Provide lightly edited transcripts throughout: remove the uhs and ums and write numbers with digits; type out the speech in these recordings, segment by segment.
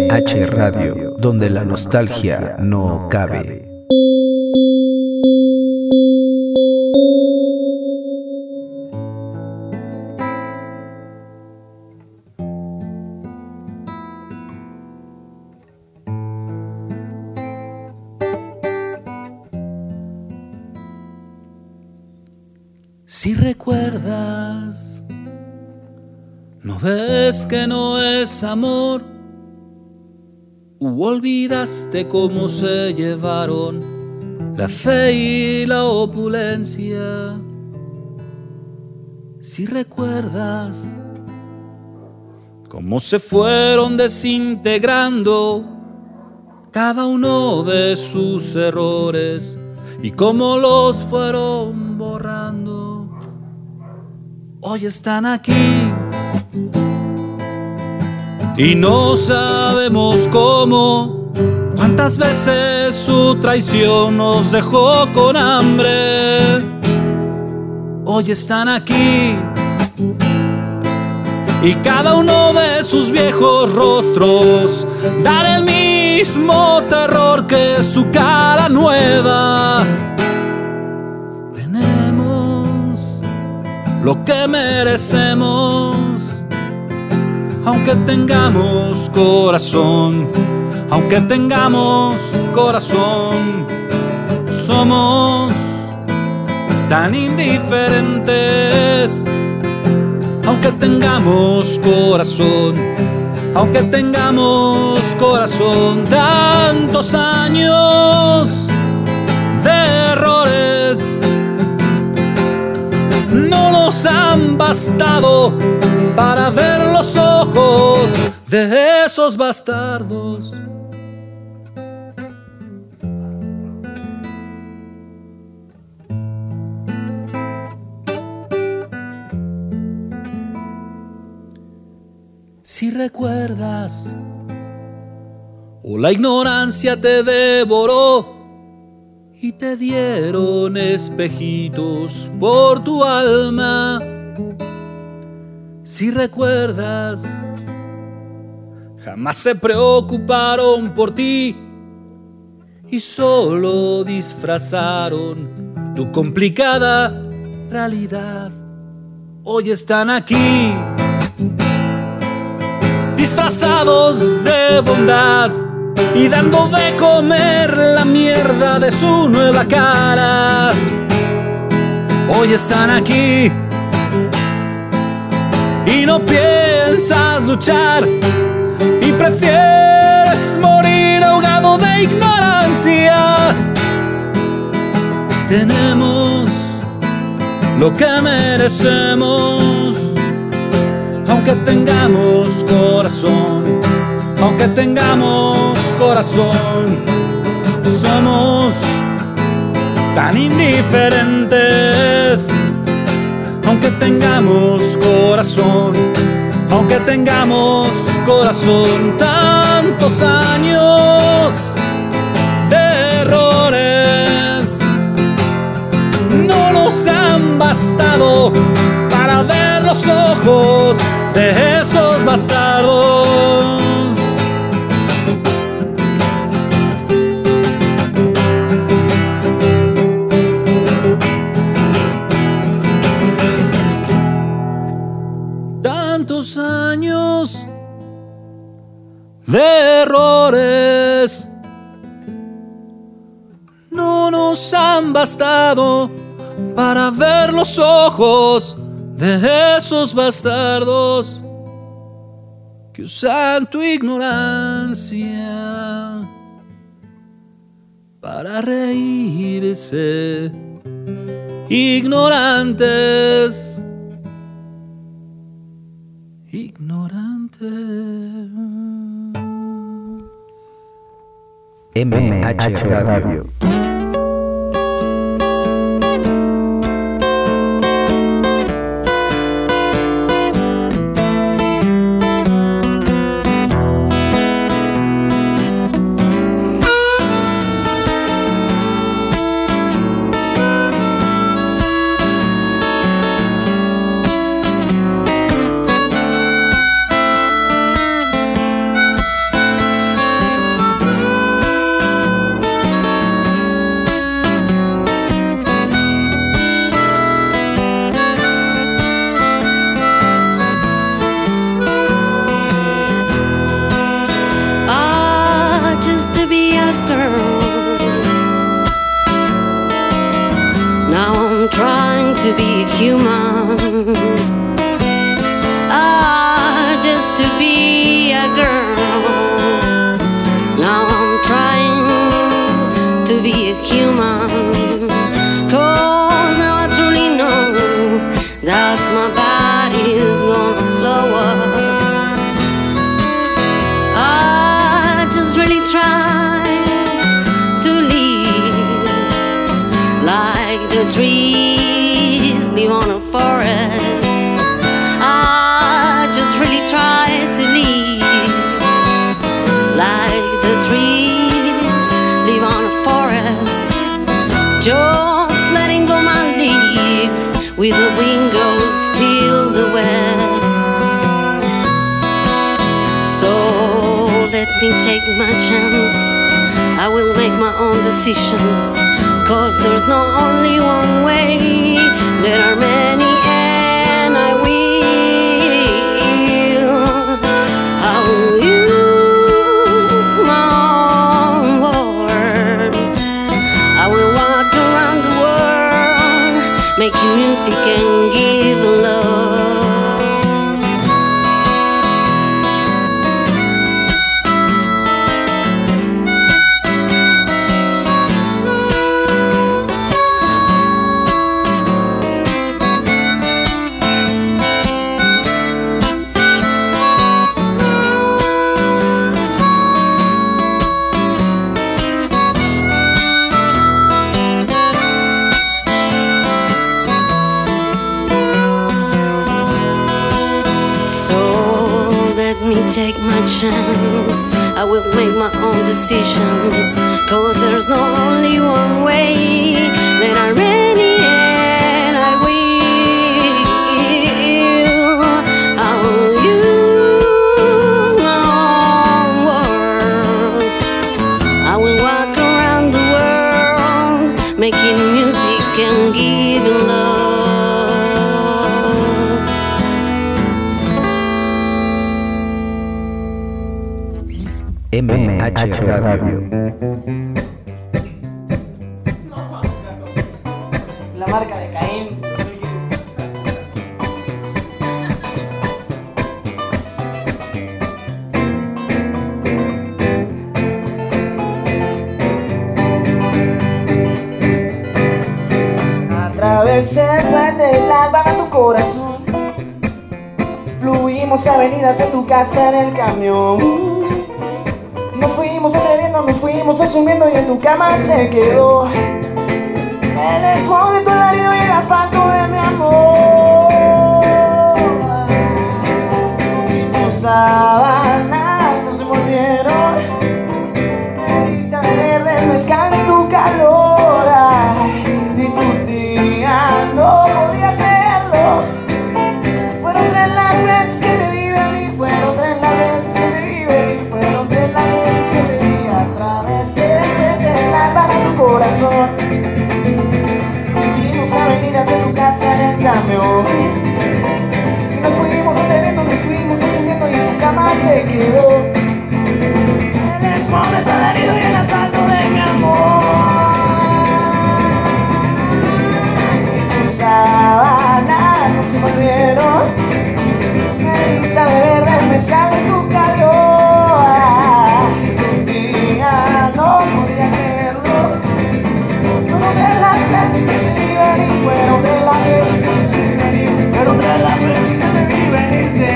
MH Radio, donde la nostalgia no cabe. Si recuerdas, ¿no ves que no es amor? ¿O olvidaste cómo se llevaron la fe y la opulencia? Si recuerdas cómo se fueron desintegrando cada uno de sus errores y cómo los fueron borrando. Hoy están aquí y no sabemos cómo. Cuántas veces su traición nos dejó con hambre. Hoy están aquí y cada uno de sus viejos rostros da el mismo terror que su cara nueva. Lo que merecemos, aunque tengamos corazón, aunque tengamos corazón, somos tan indiferentes. Aunque tengamos corazón, aunque tengamos corazón, tantos años de errores no nos han bastado para ver los ojos de esos bastardos. Si recuerdas, o la ignorancia te devoró y te dieron espejitos por tu alma. Si recuerdas, jamás se preocuparon por ti y solo disfrazaron tu complicada realidad. Hoy están aquí, disfrazados de bondad y dando de comer la mierda de su nueva cara. Hoy están aquí y no piensas luchar y prefieres morir ahogado de ignorancia. Tenemos lo que merecemos, aunque tengamos corazón, aunque tengamos corazón, somos tan indiferentes. Aunque tengamos corazón, aunque tengamos corazón, tantos años de errores no nos han bastado para ver los ojos de esos bastardos. Tantos años de errores no nos han bastado para ver los ojos de esos bastardos que usan tu ignorancia para reírse. Ignorantes, ignorantes. MH Radio. to be human. Just to be a girl. Now I'm trying to be a human. 'Cause now I truly know that my body's gonna flow up. I just really try to live like the trees live on a forest. I just really try to live like the trees live on a forest. Just letting go my leaves with the wind goes till the west. So let me take my chance. I will make my own decisions. 'Cause there's not only one way, there are many, and I will use my own words. I will walk around the world, making music and giving love. Take my chance, I will make my own decisions. 'Cause there's not only one way, there are many, and I will use my own words. I will walk around the world, making music and giving love. MH Radio. La marca de Caín. Atravesé el puente de la vaga tu corazón. Fluimos avenidas de tu casa en el camión. Nos fuimos atreviendo, nos fuimos asumiendo y en tu cama se quedó el esmalte de tu alarido y el asfalto de mi amor. Y tus sábanas no se volvieron lista de verde, mezcal y tu calor. Y tu tía no podía creerlo. Fueron tres las veces que te viven y fueron tres las veces que te viven y fueron tres las veces que te vi. Atravesé de la barra tu corazón. Fuimos avenidas de tu casa en el camión. Y nos fuimos atreviendo, nos fuimos asumiendo y en tu cama se quedó el esmalte del herido y el asfalto de mi amor. Y tus sábanas no se volvieron lista de verde, mezcal en tu calor. Un día no podía creerlo. Fueron de las veces que te vi venir, fueron de las veces que te vi venir, fueron de las veces que te vi venirte.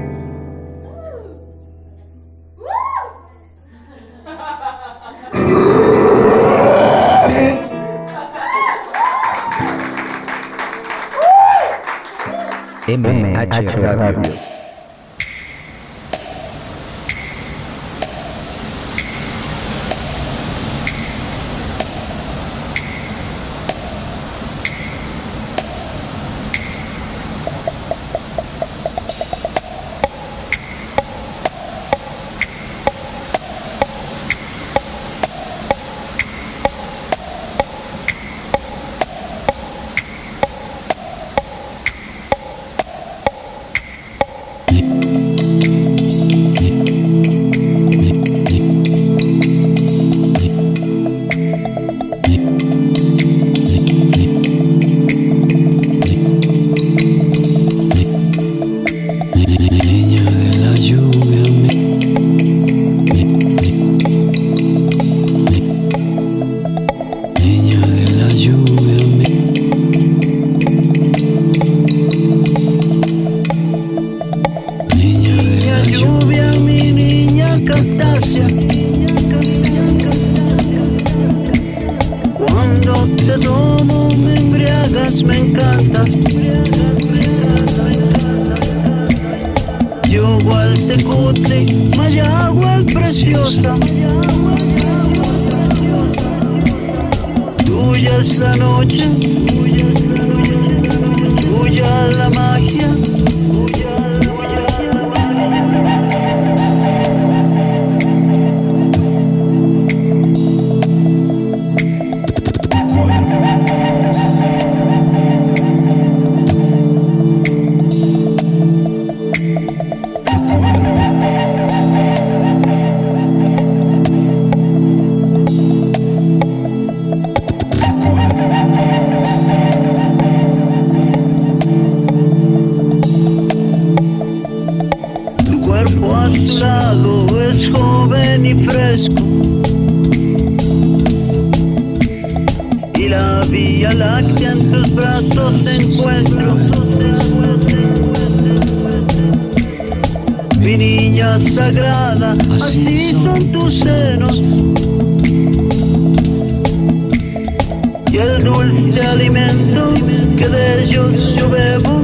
MH Radio. Niña de la lluvia, niña de la lluvia, niña de la lluvia, mi niña cactácea. Cuando te tomo me embriagas, me encantas. Yo igual te cutre, mayagua preciosa. Tuya esa noche, tuya la magia. Es joven y fresco, y la Vía Láctea en tus brazos te encuentro. Mi niña sagrada, así son tus senos, y el dulce alimento que de ellos yo bebo.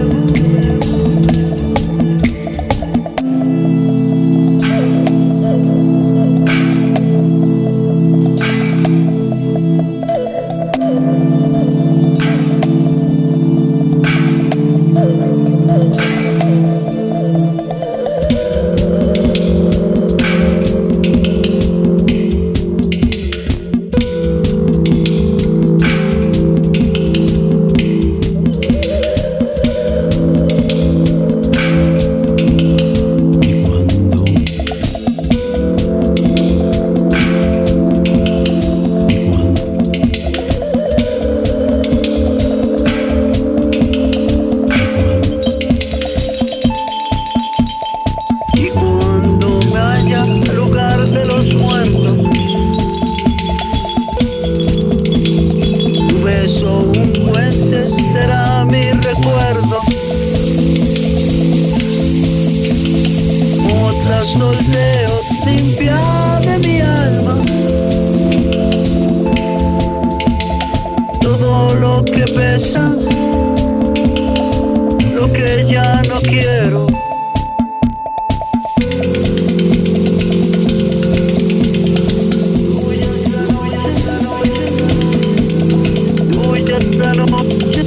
Solteo limpia de mi alma todo lo que pesa, lo que ya no quiero. Tuya esta noche,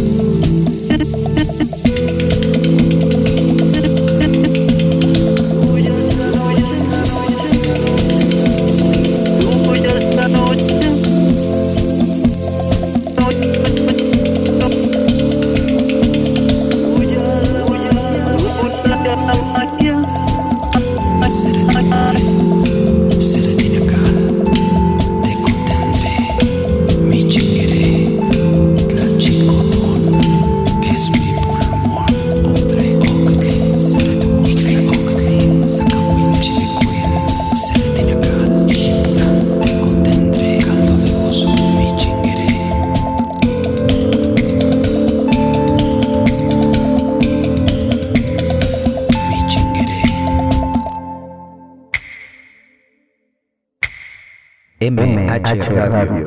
MH Radio.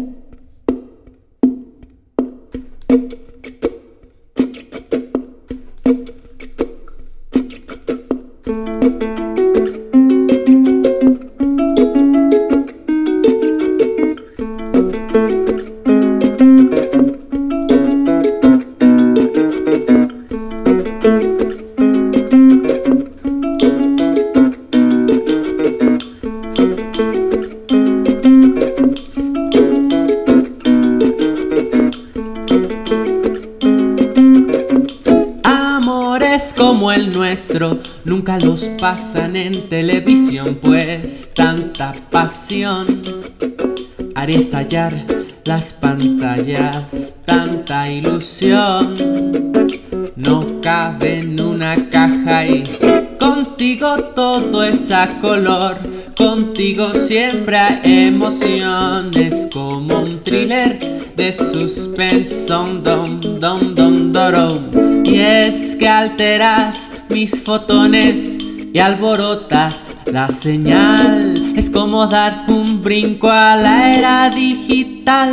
Como el nuestro nunca los pasan en televisión, pues tanta pasión haría estallar las pantallas, tanta ilusión no cabe en un una caja y contigo todo es a color. Contigo siempre hay emociones, como un thriller de suspenso, dom, dom, dom, dorom. Y es que alteras mis fotones y alborotas la señal. Es como dar un brinco a la era digital.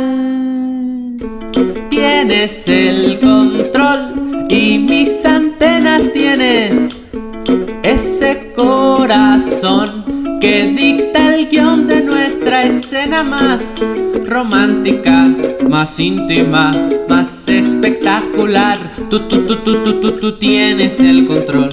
Tienes el control y mis antenas tienes. Ese corazón que dicta el guión de nuestra escena más romántica, más íntima, más espectacular. Tú tienes el control.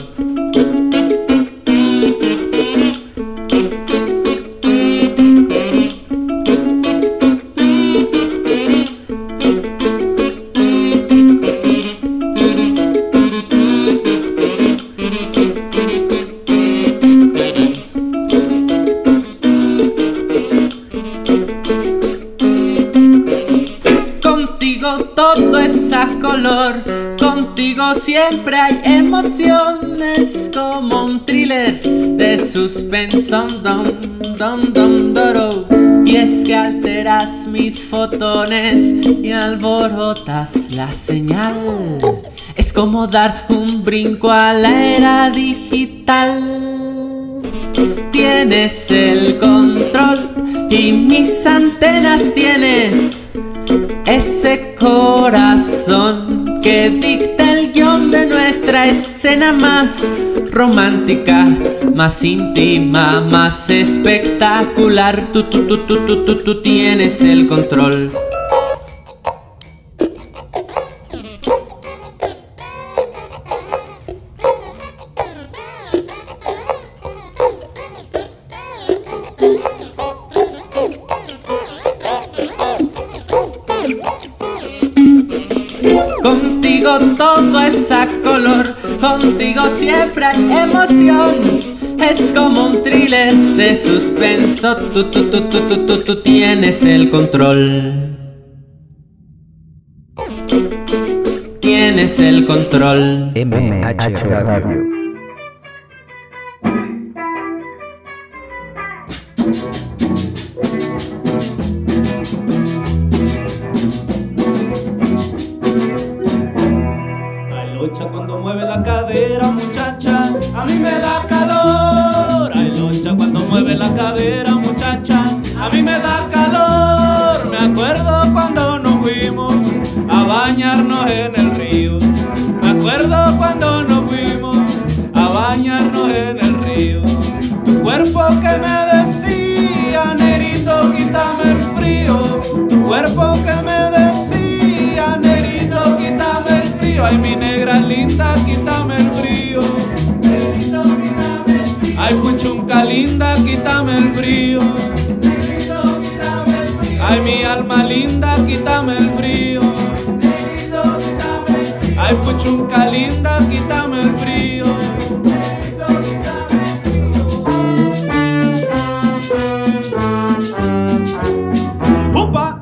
Todo es a color, contigo siempre hay emociones, como un thriller de suspenso, dom, dom, dom, doro. Y es que alteras mis fotones y alborotas la señal. Es como dar un brinco a la era digital. Tienes el control y mis antenas tienes. Ese corazón que dicta el guión de nuestra escena más romántica, más íntima, más espectacular. Tú tienes el control. Contigo todo es a color, contigo siempre hay emoción. Es como un thriller de suspenso, tú tienes el control. Tienes el control. MH Radio. Cuando mueve la cadera, muchacha, a mí me da calor. Ay, loncha, cuando mueve la cadera, muchacha, a mí me da calor. Me acuerdo cuando nos fuimos a bañarnos en el río. Me acuerdo cuando nos fuimos a bañarnos en el río. Tu cuerpo que me decía, nerito, quítame el frío. Tu cuerpo que me decía, nerito, quítame el frío. Ay, mi negra linda, quítame el frío. Ay, puchunca linda, quítame el frío. Ay, mi alma linda, quítame el frío. Ay, puchunca linda, quítame el frío. ¡Upa!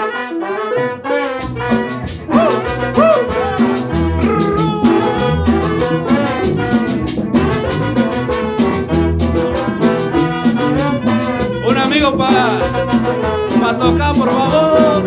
Un amigo para tocar, por favor.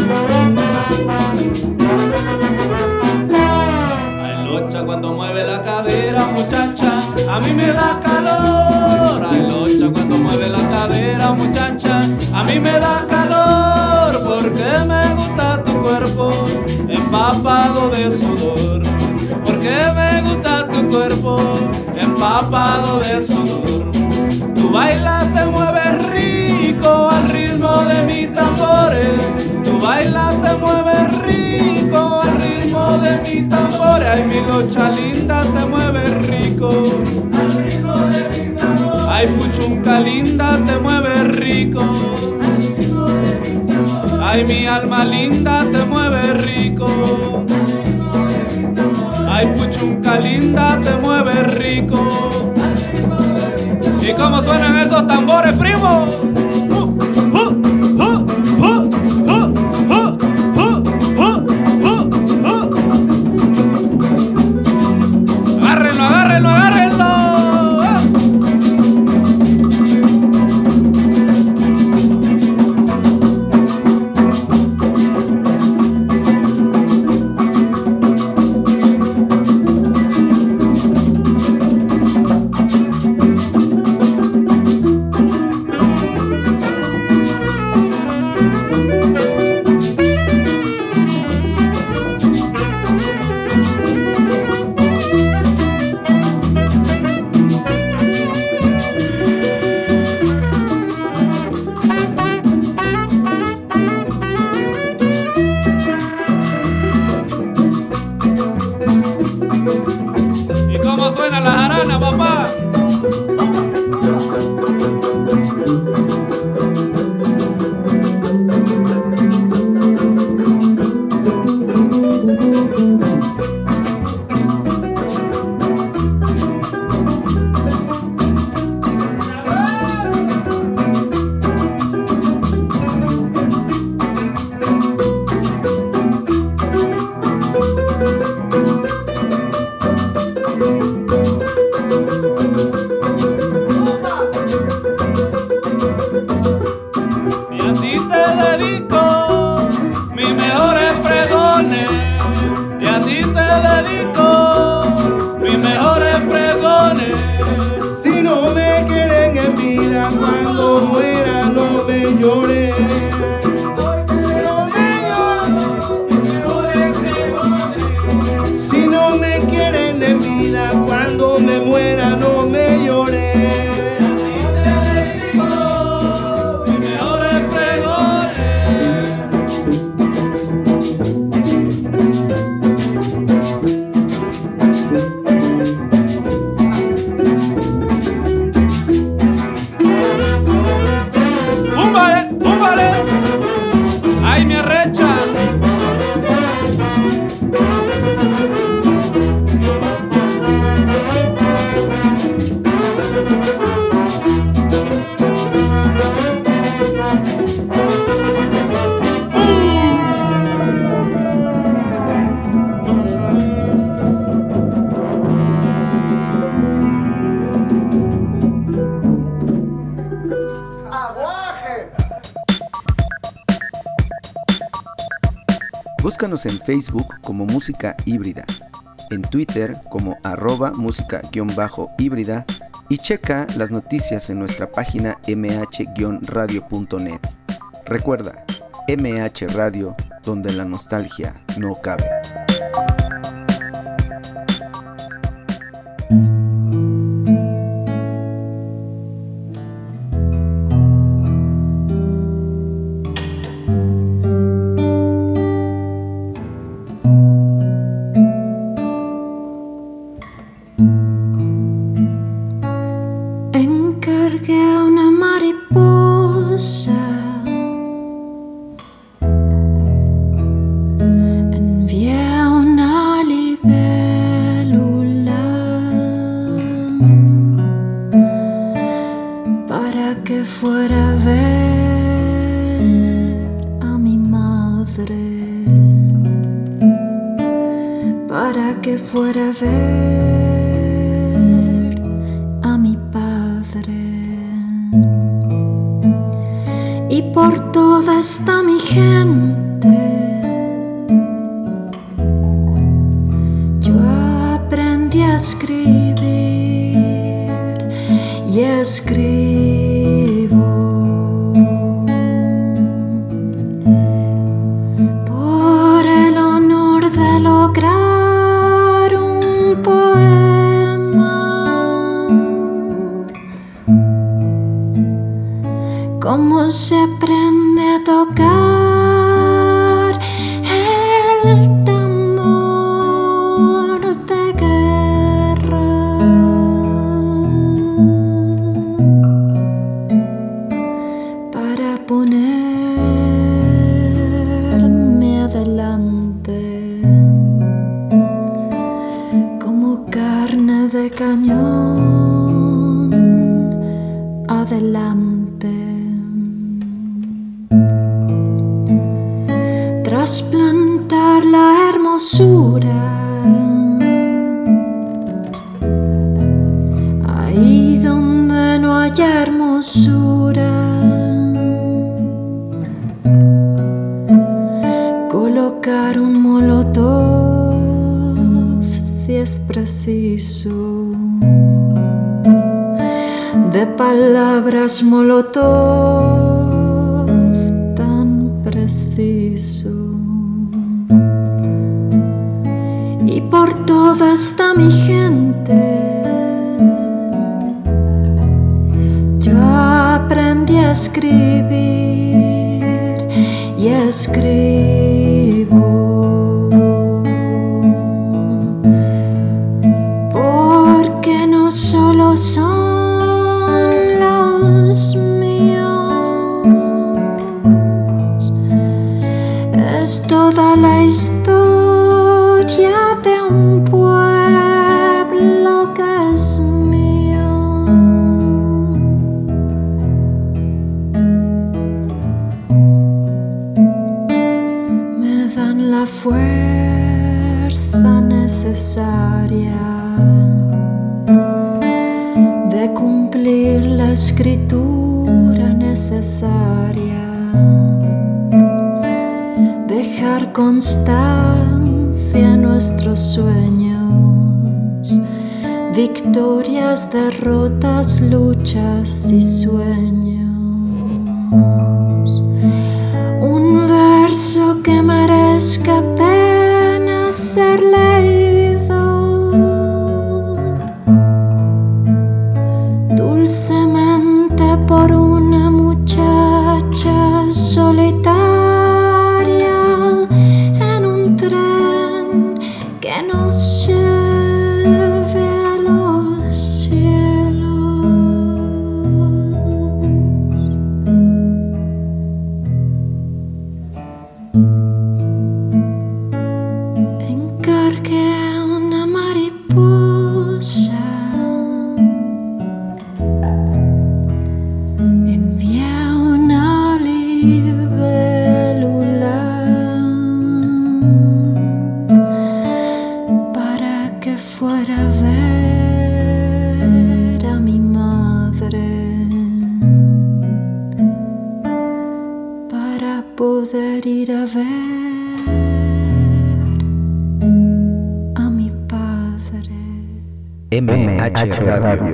Ay, locha, cuando mueve la cadera, muchacha, a mí me da calor. Ay, locha, cuando mueve la cadera, muchacha, a mí me da calor. Porque me gusta tu cuerpo empapado de sudor. Porque me gusta tu cuerpo empapado de sudor. Tu bailas, te mueves rico al ritmo de mis tambores. Tu bailas, te mueves rico al ritmo de mis tambores. Ay, mi locha linda, te mueves rico al ritmo de mis tambores. Ay, puchunca linda, te mueves rico al ritmo de mis tambores. Ay, mi alma linda, te mueves rico al ritmo de mis tambores. Ay, puchunca linda, te mueves rico. ¿Y cómo suenan esos tambores, primo? Agárrenlo, papá. Búscanos en Facebook como Música Híbrida, en Twitter como @música_híbrida y checa las noticias en nuestra página mh-radio.net. Recuerda, MH Radio, donde la nostalgia no cabe. Cómo se aprende a tocar el tambor de guerra para ponerme adelante como carne de cañón adelante. Trasplantar la hermosura ahí donde no haya hermosura, colocar un molotov si es preciso, de palabras molotov tan preciso. Y por toda esta mi gente yo aprendí a escribir y escribo, porque no solo escritura necesaria, dejar constancia en nuestros sueños, victorias, derrotas, luchas y sueños. Un verso que merezca pena ser leído, dulcemente por una muchacha solitaria en un tren que nos lleve a los cielos. Encargué una mariposa, envié una libélula para que fuera a ver a mi madre, para poder ir a ver a mi padre. MH Radio.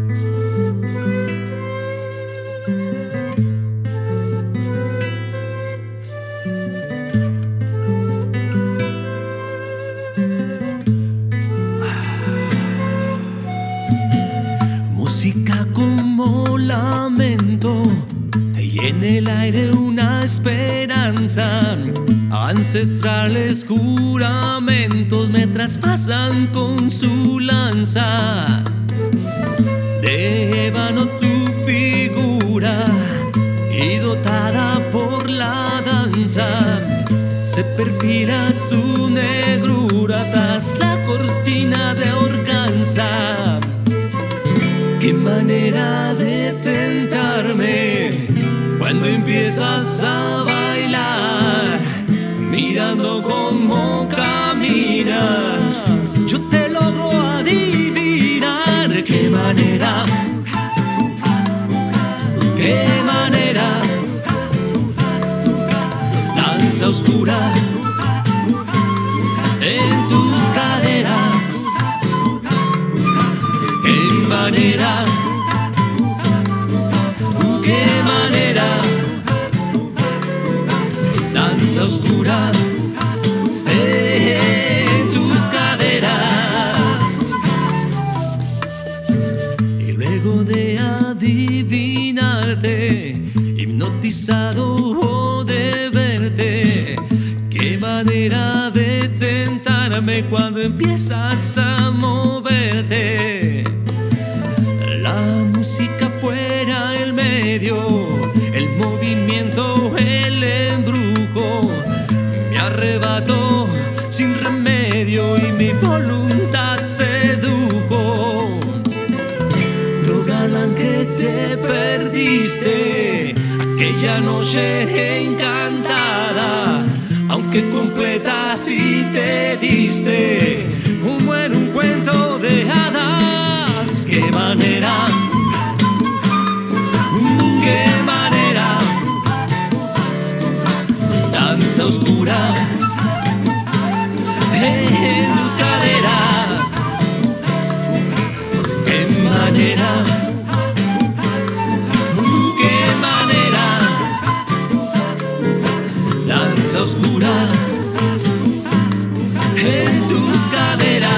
Música como lamento y en el aire una esperanza. Ancestrales juramentos me traspasan con su lanza. De ébano tu figura y dotada por la danza, se perfila tu negrura tras la cortina de organza. Qué manera de tentarme cuando empiezas a bailar, mirando cómo caminas, yo te logro adivinar. Qué manera, qué manera, danza oscura en tus caderas. Qué manera, qué manera, danza oscura en tus caderas. Y luego de adivinarte, hipnotizado de verte, qué manera de tentarme cuando empiezas a moverte. La música fuera el medio, el movimiento, el embrujo, me arrebató sin remedio y mi voluntad sedujo. Lo galán que te perdiste aquella noche encantada, aunque completa si te diste como en un cuento de hadas. Qué manera, qué manera, danza oscura en tus caderas. Qué manera, qué manera, danza oscura en tus caderas.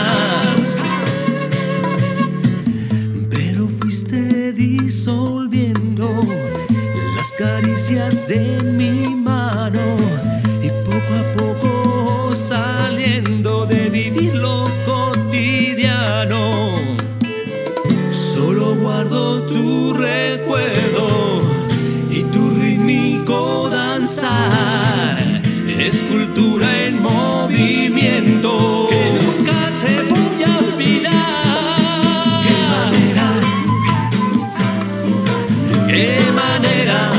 Pero fuiste disolviendo las caricias de mi mano y poco a poco saliendo de vivir lo cotidiano. Solo guardo tu recuerdo y tu rítmico danzar, escultura en movimiento que nunca te voy a olvidar. Qué manera, qué manera,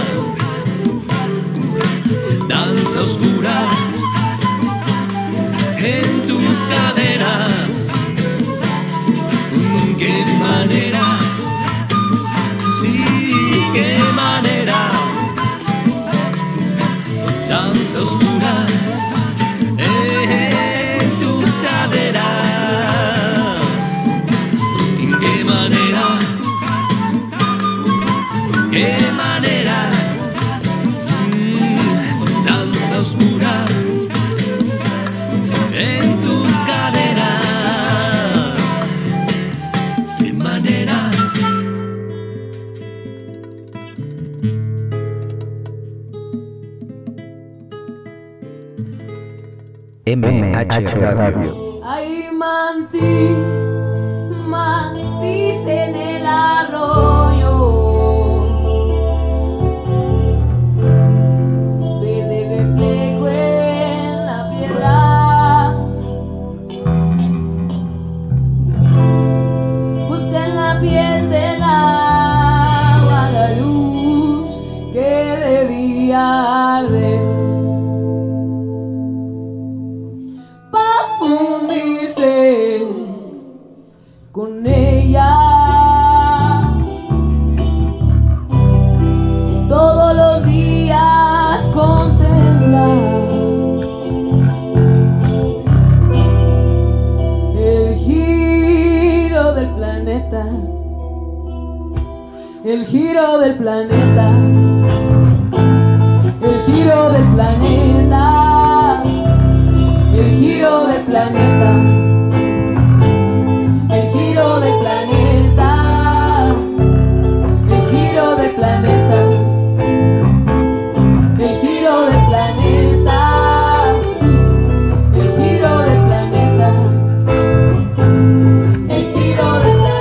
danza oscura en tus caderas. Qué manera, MH Radio. Hay mantis en el arroyo, verde reflejo en la piedra. Busca en la piel del agua la luz que debía arder, fundirse con ella. Todos los días contemplar el giro del planeta, el giro del planeta, el giro del planeta, el giro del planeta, el giro del planeta, el giro del planeta, el giro del planeta, el giro del planeta, el giro del planeta.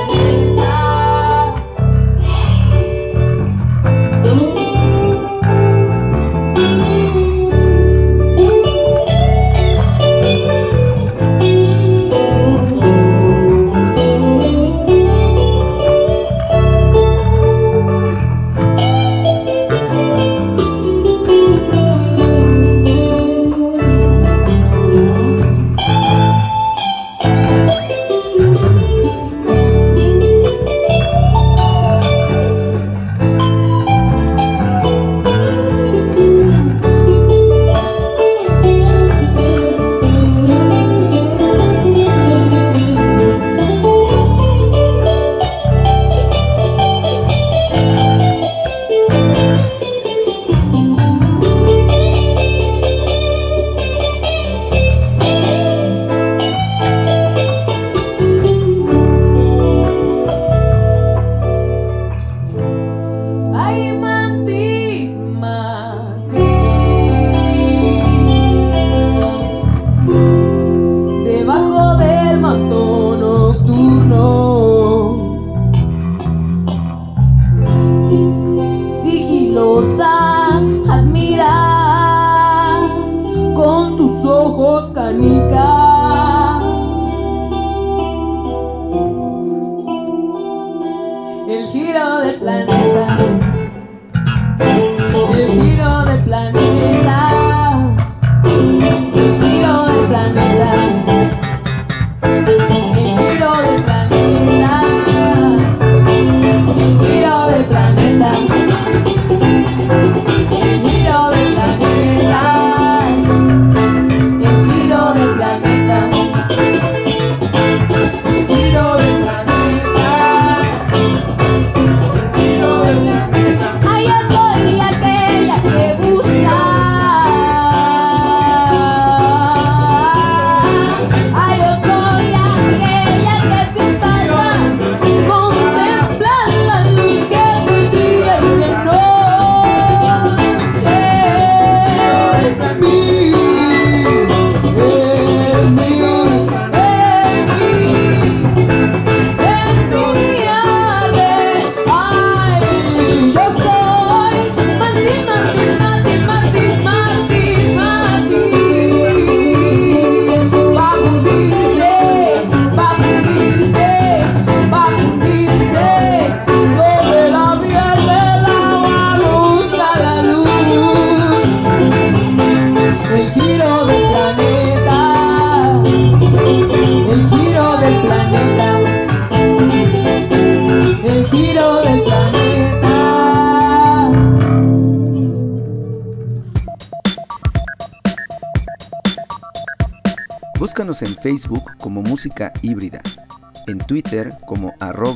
Búscanos en Facebook como Música Híbrida, en Twitter como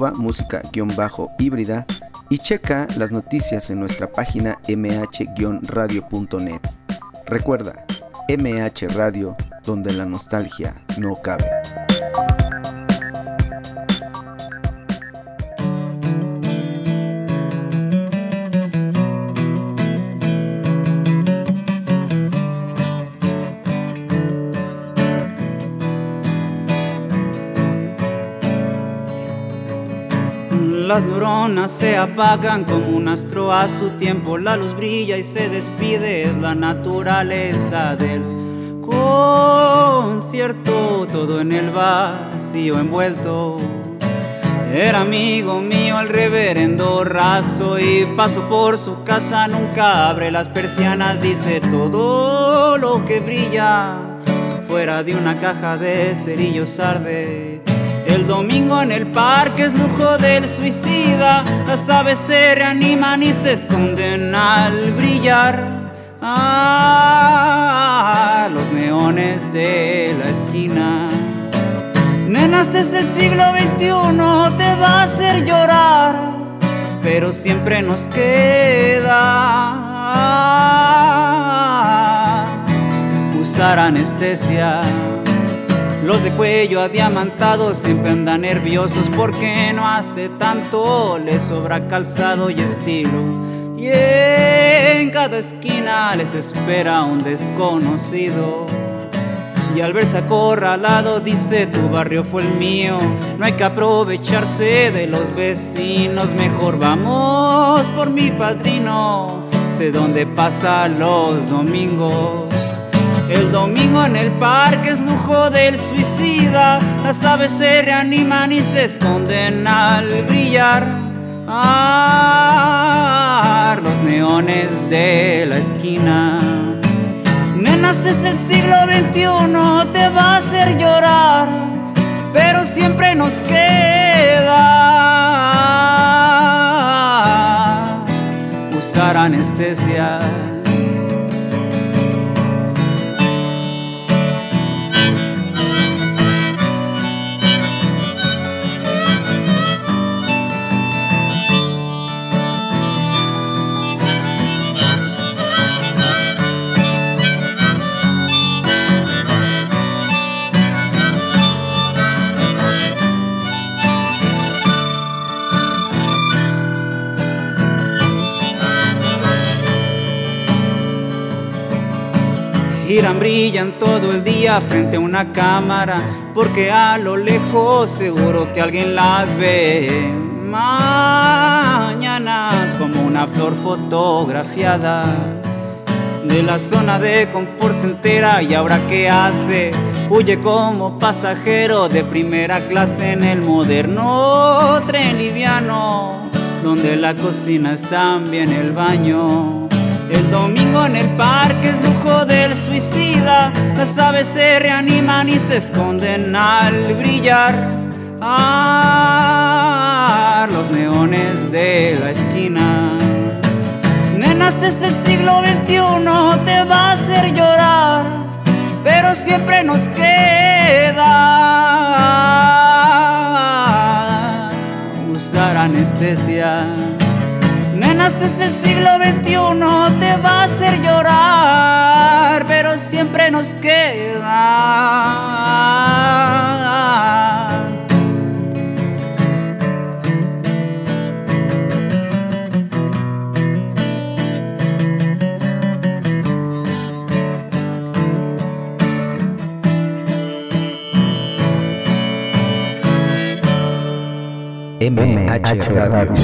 @música_híbrida y checa las noticias en nuestra página mh-radio.net. Recuerda, MH Radio, donde la nostalgia no cabe. Las neuronas se apagan como un astro a su tiempo. La luz brilla y se despide, es la naturaleza del concierto. Todo en el vacío envuelto. Era amigo mío el reverendo Razo y paso por su casa, nunca abre las persianas. Dice todo lo que brilla fuera de una caja de cerillos arde. El domingo en el parque es lujo del suicida. Las aves se reaniman y se esconden al brillar. Los neones de la esquina. Nena, este es el siglo XXI, te va a hacer llorar, pero siempre nos queda usar anestesia. Los de cuello adiamantado siempre andan nerviosos porque no hace tanto les sobra calzado y estilo. Y en cada esquina les espera un desconocido. Y al verse acorralado dice tu barrio fue el mío. No hay que aprovecharse de los vecinos, mejor vamos por mi padrino. Sé dónde pasa los domingos. El domingo en el parque es lujo del suicida. Las aves se reaniman y se esconden al brillar. Los neones de la esquina. Nena, este es el siglo XXI, te va a hacer llorar, pero siempre nos queda usar anestesia. Giran, brillan todo el día frente a una cámara, porque a lo lejos seguro que alguien las ve. Mañana como una flor fotografiada de la zona de confort se entera. ¿Y ahora qué hace? Huye como pasajero de primera clase en el moderno tren liviano, donde la cocina es también el baño. El domingo en el parque es lujo del suicida. Las aves se reaniman y se esconden al brillar. Los neones de la esquina. Nena, este es el siglo XXI, te va a hacer llorar, pero siempre nos queda usar anestesia. Nena, este es el siglo XXI, te va a hacer llorar, pero siempre nos queda MH Radio.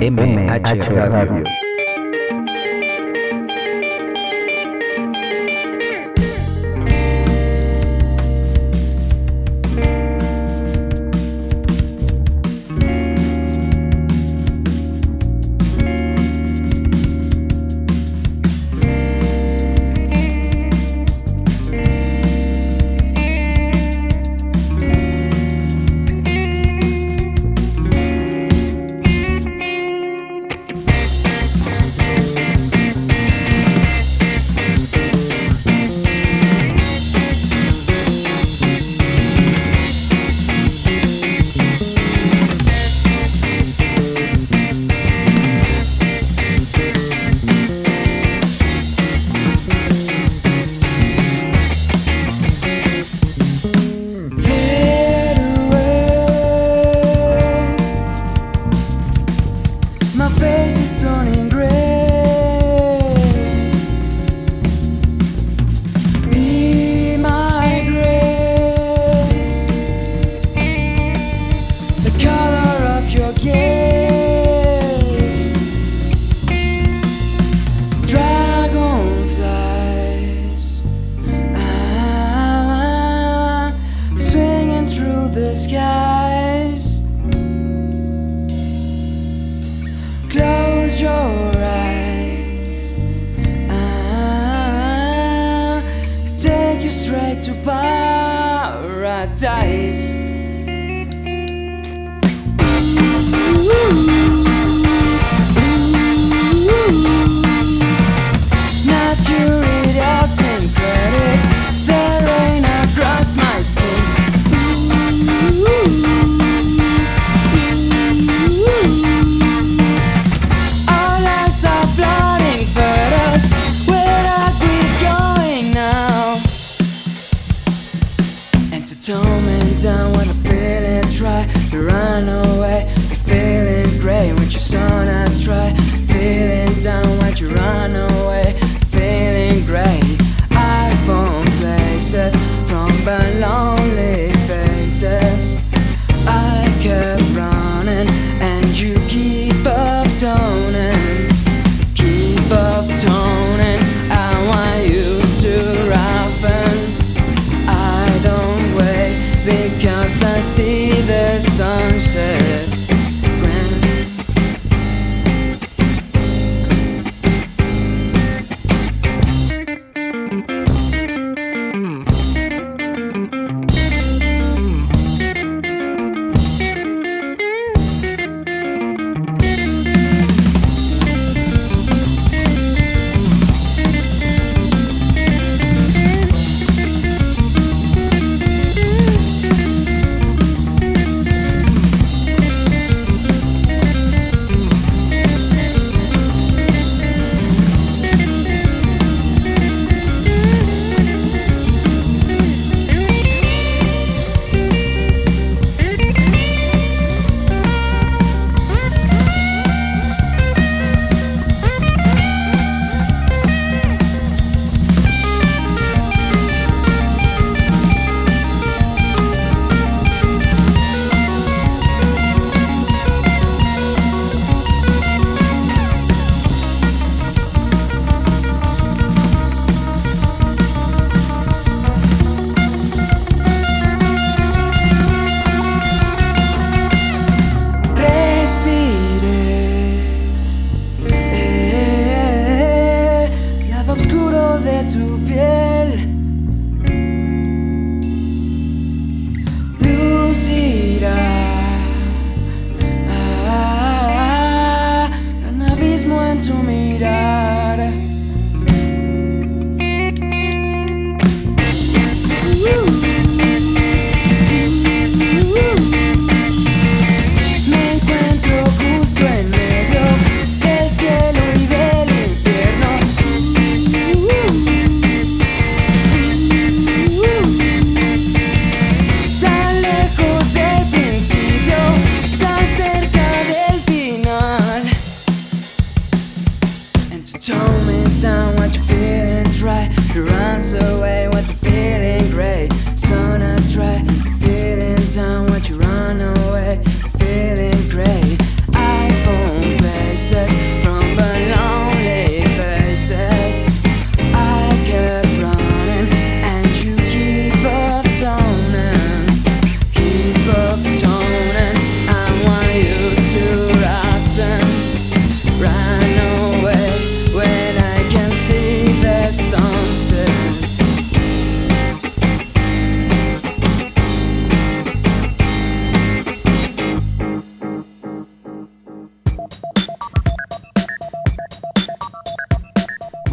MH Radio.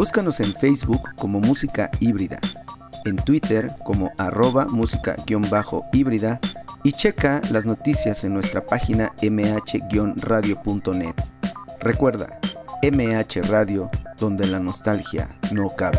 Búscanos en Facebook como Música Híbrida, en Twitter como @música_híbrida y checa las noticias en nuestra página mh-radio.net. Recuerda, MH Radio, donde la nostalgia no cabe.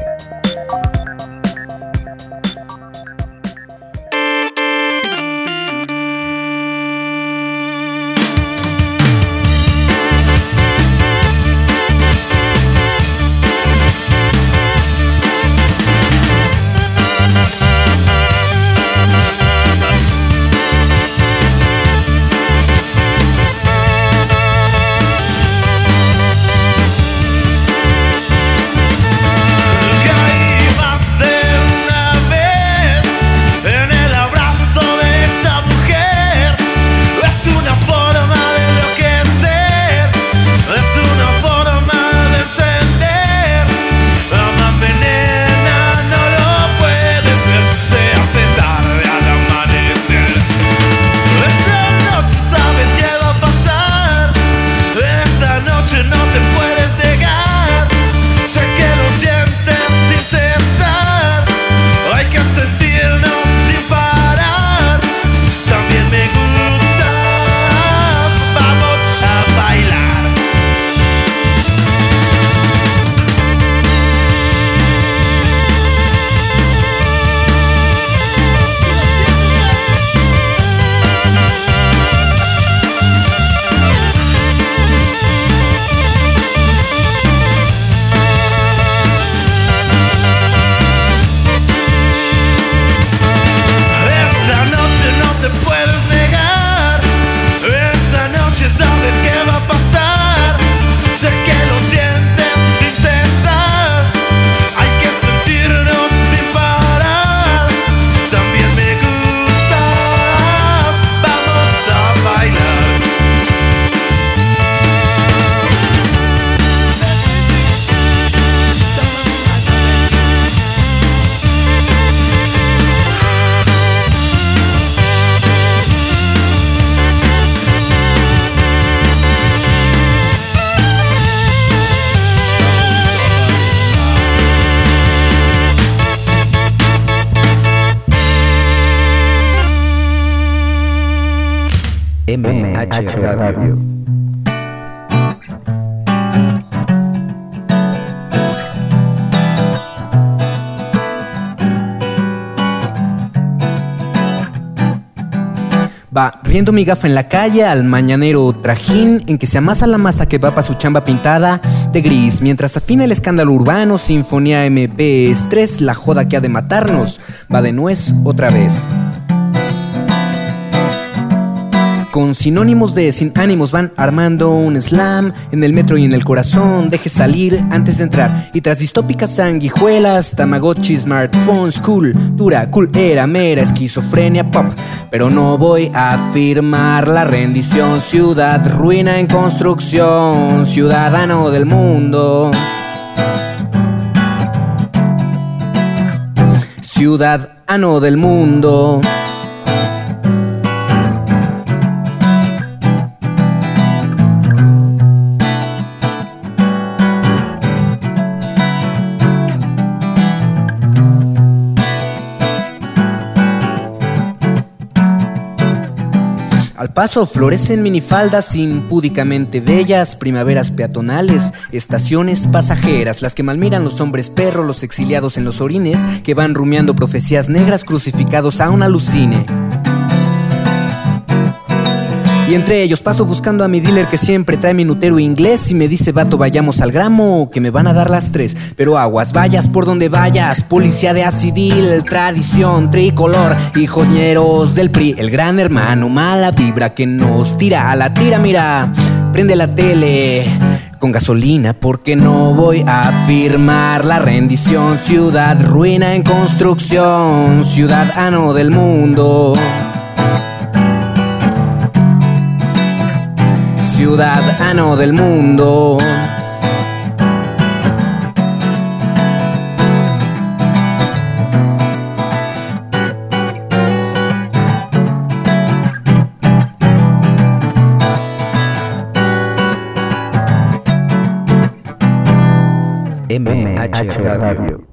MH Radio. Va riendo mi gafa en la calle al mañanero trajín en que se amasa la masa que va pa' su chamba pintada de gris, mientras afina el escándalo urbano, sinfonía MP estrés, la joda que ha de matarnos va de nuez otra vez. Con sinónimos de sin ánimos van armando un slam en el metro y en el corazón. Deje salir antes de entrar. Y tras distópicas sanguijuelas, Tamagotchi, smartphones, cool, dura, cool, era mera esquizofrenia pop. Pero no voy a firmar la rendición. Ciudad, ruina en construcción, ciudadano del mundo. Ciudadano del mundo. Al paso florecen minifaldas impúdicamente bellas, primaveras peatonales, estaciones pasajeras, las que malmiran los hombres perros, los exiliados en los orines, que van rumiando profecías negras crucificados a un alucine. Y entre ellos paso buscando a mi dealer que siempre trae minutero inglés y me dice: vato, vayamos al gramo, que me van a dar las 3. Pero aguas, vayas por donde vayas, policía de a civil, tradición tricolor, hijos ñeros del PRI, el gran hermano mala vibra que nos tira a la tira. Mira, prende la tele con gasolina porque no voy a firmar la rendición. Ciudad, ruina en construcción, ciudadano del mundo. Ciudadano del mundo. MH Radio.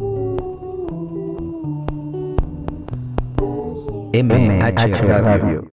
MH Radio.